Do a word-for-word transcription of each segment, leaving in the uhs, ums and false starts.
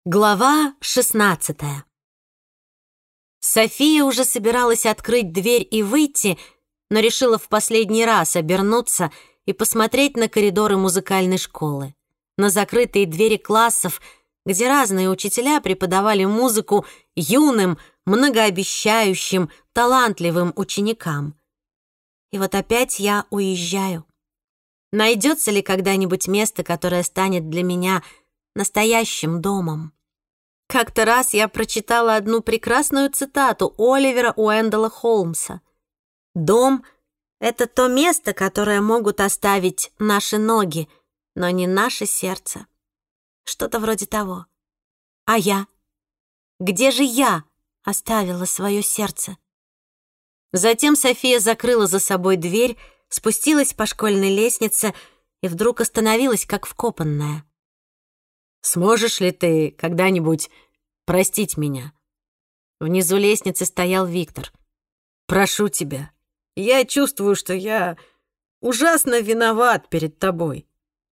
Глава шестнадцатая. София уже собиралась открыть дверь и выйти, но решила в последний раз обернуться и посмотреть на коридоры музыкальной школы, на закрытые двери классов, где разные учителя преподавали музыку юным, многообещающим, талантливым ученикам. И вот опять я уезжаю. Найдется ли когда-нибудь место, которое станет для меня настоящим домом? Как-то раз я прочитала одну прекрасную цитату Оливера Уэндэлла Холмса. «Дом — это то место, которое могут оставить наши ноги, но не наше сердце». Что-то вроде того. А я? Где же я оставила свое сердце? Затем София закрыла за собой дверь, спустилась по школьной лестнице и вдруг остановилась, как вкопанная. «Сможешь ли ты когда-нибудь простить меня?» Внизу лестницы стоял Виктор. «Прошу тебя, я чувствую, что я ужасно виноват перед тобой».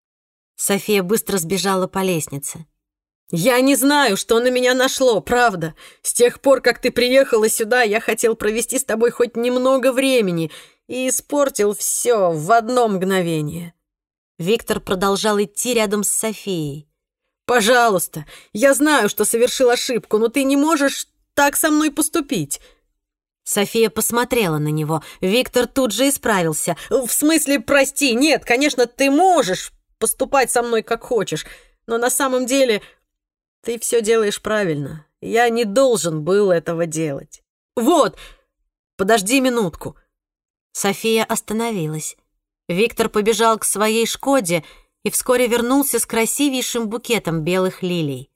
София быстро сбежала по лестнице. «Я не знаю, что на меня нашло, правда. С тех пор, как ты приехала сюда, я хотел провести с тобой хоть немного времени и испортил все в одно мгновение». Виктор продолжал идти рядом с Софией. «Пожалуйста, я знаю, что совершил ошибку, но ты не можешь так со мной поступить». София посмотрела на него. Виктор тут же исправился. «В смысле, прости, нет, конечно, ты можешь поступать со мной как хочешь, но на самом деле ты все делаешь правильно. Я не должен был этого делать. Вот, подожди минутку». София остановилась. Виктор побежал к своей «Шкоде» и вскоре вернулся с красивейшим букетом белых лилий.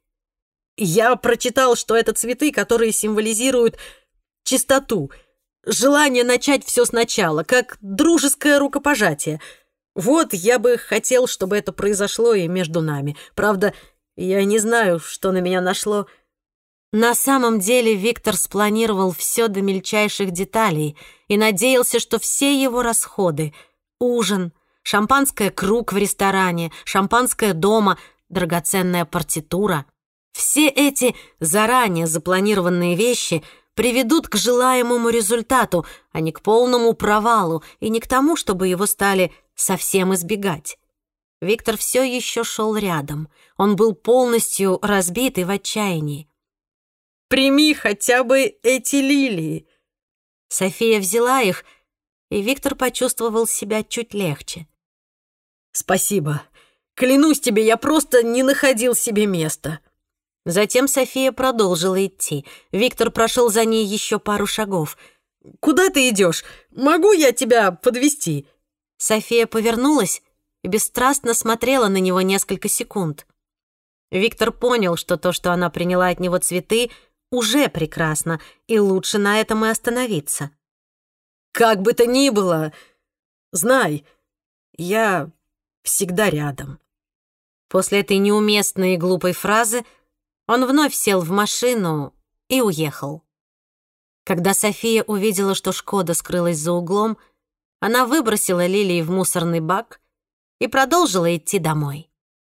«Я прочитал, что это цветы, которые символизируют чистоту, желание начать все сначала, как дружеское рукопожатие. Вот я бы хотел, чтобы это произошло и между нами. Правда, я не знаю, что на меня нашло». На самом деле Виктор спланировал все до мельчайших деталей и надеялся, что все его расходы — ужин, шампанское «Круг» в ресторане, шампанское дома, драгоценная партитура. Все эти заранее запланированные вещи приведут к желаемому результату, а не к полному провалу и не к тому, чтобы его стали совсем избегать. Виктор все еще шел рядом. Он был полностью разбит и в отчаянии. «Прими хотя бы эти лилии». София взяла их, и Виктор почувствовал себя чуть легче. «Спасибо. Клянусь тебе, я просто не находил себе места». Затем София продолжила идти. Виктор прошел за ней еще пару шагов. «Куда ты идешь? Могу я тебя подвезти?» София повернулась и бесстрастно смотрела на него несколько секунд. Виктор понял, что то, что она приняла от него цветы, уже прекрасно, и лучше на этом и остановиться. «Как бы то ни было, знай, я всегда рядом». После этой неуместной и глупой фразы он вновь сел в машину и уехал. Когда София увидела, что «Шкода» скрылась за углом, она выбросила лилии в мусорный бак и продолжила идти домой.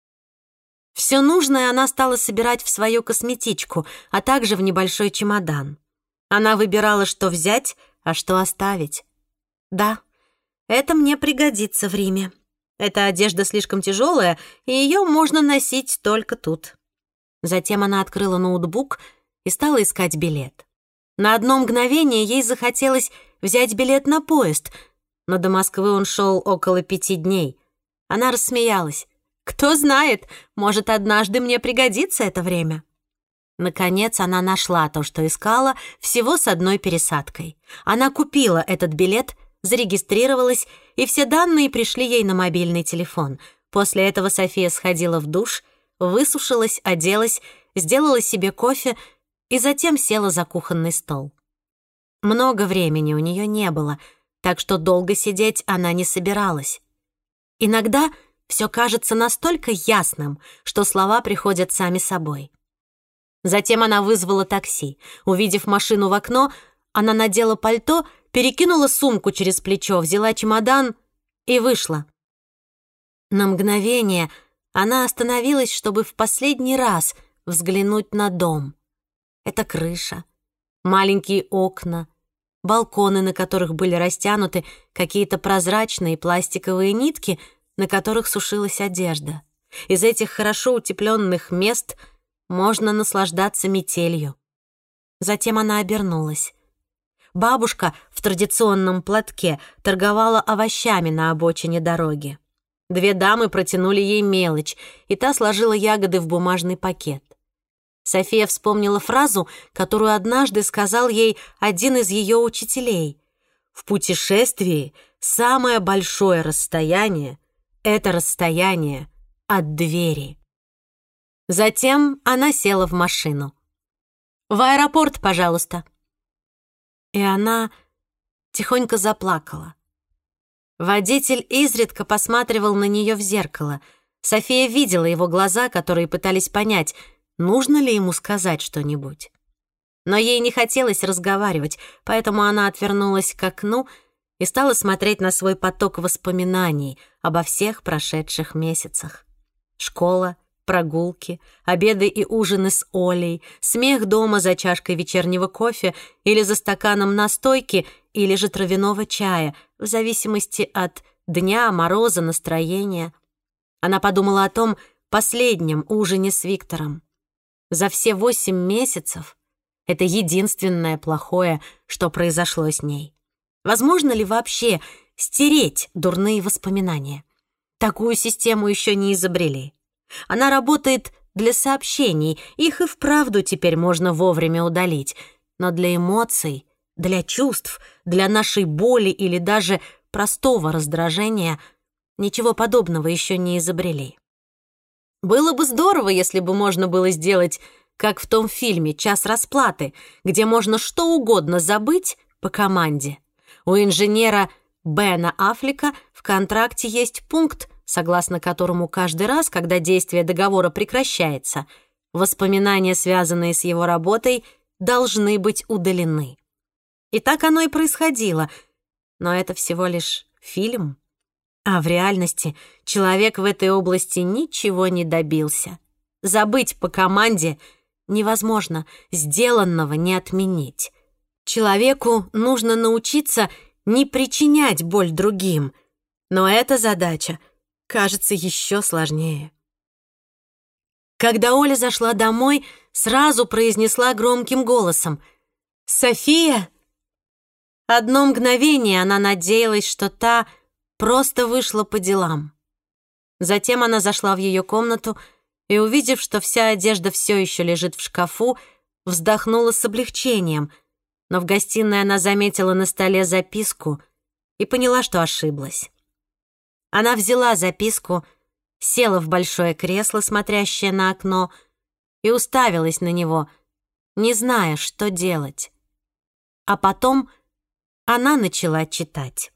Все нужное она стала собирать в свою косметичку, а также в небольшой чемодан. Она выбирала, что взять, а что оставить. Да, это мне пригодится в Риме. Эта одежда слишком тяжелая, и ее можно носить только тут. Затем она открыла ноутбук и стала искать билет. На одно мгновение ей захотелось взять билет на поезд, но до Москвы он шел около пяти дней. Она рассмеялась. «Кто знает, может, однажды мне пригодится это время». Наконец она нашла то, что искала, всего с одной пересадкой. Она купила этот билет, зарегистрировалась, и все данные пришли ей на мобильный телефон. После этого София сходила в душ, высушилась, оделась, сделала себе кофе и затем села за кухонный стол. Много времени у нее не было, так что долго сидеть она не собиралась. Иногда все кажется настолько ясным, что слова приходят сами собой. Затем она вызвала такси. Увидев машину в окно, она надела пальто, перекинула сумку через плечо, взяла чемодан и вышла. На мгновение она остановилась, чтобы в последний раз взглянуть на дом. Это крыша, маленькие окна, балконы, на которых были растянуты какие-то прозрачные пластиковые нитки, на которых сушилась одежда. Из этих хорошо утепленных мест можно наслаждаться метелью. Затем она обернулась. Бабушка в традиционном платке торговала овощами на обочине дороги. Две дамы протянули ей мелочь, и та сложила ягоды в бумажный пакет. София вспомнила фразу, которую однажды сказал ей один из ее учителей. «В путешествии самое большое расстояние — это расстояние от двери». Затем она села в машину. «В аэропорт, пожалуйста». И она тихонько заплакала. Водитель изредка посматривал на нее в зеркало. София видела его глаза, которые пытались понять, нужно ли ему сказать что-нибудь. Но ей не хотелось разговаривать, поэтому она отвернулась к окну и стала смотреть на свой поток воспоминаний обо всех прошедших месяцах. Школа, прогулки, обеды и ужины с Олей, смех дома за чашкой вечернего кофе или за стаканом настойки, или же травяного чая, в зависимости от дня, мороза, настроения. Она подумала о том последнем ужине с Виктором. За все восемь месяцев это единственное плохое, что произошло с ней. Возможно ли вообще стереть дурные воспоминания? Такую систему еще не изобрели. Она работает для сообщений, их и вправду теперь можно вовремя удалить. Но для эмоций, для чувств, для нашей боли или даже простого раздражения ничего подобного еще не изобрели. Было бы здорово, если бы можно было сделать, как в том фильме «Час расплаты», где можно что угодно забыть по команде. У инженера Бена Аффлека в контракте есть пункт, согласно которому каждый раз, когда действие договора прекращается, воспоминания, связанные с его работой, должны быть удалены. И так оно и происходило, но это всего лишь фильм. А в реальности человек в этой области ничего не добился. Забыть по команде невозможно, сделанного не отменить. Человеку нужно научиться не причинять боль другим, но эта задача кажется еще сложнее. Когда Оля зашла домой, сразу произнесла громким голосом: «София!» Одно мгновение она надеялась, что та просто вышла по делам. Затем она зашла в ее комнату и, увидев, что вся одежда все еще лежит в шкафу, вздохнула с облегчением, но в гостиной она заметила на столе записку и поняла, что ошиблась. Она взяла записку, села в большое кресло, смотрящее на окно, и уставилась на него, не зная, что делать. А потом она начала читать.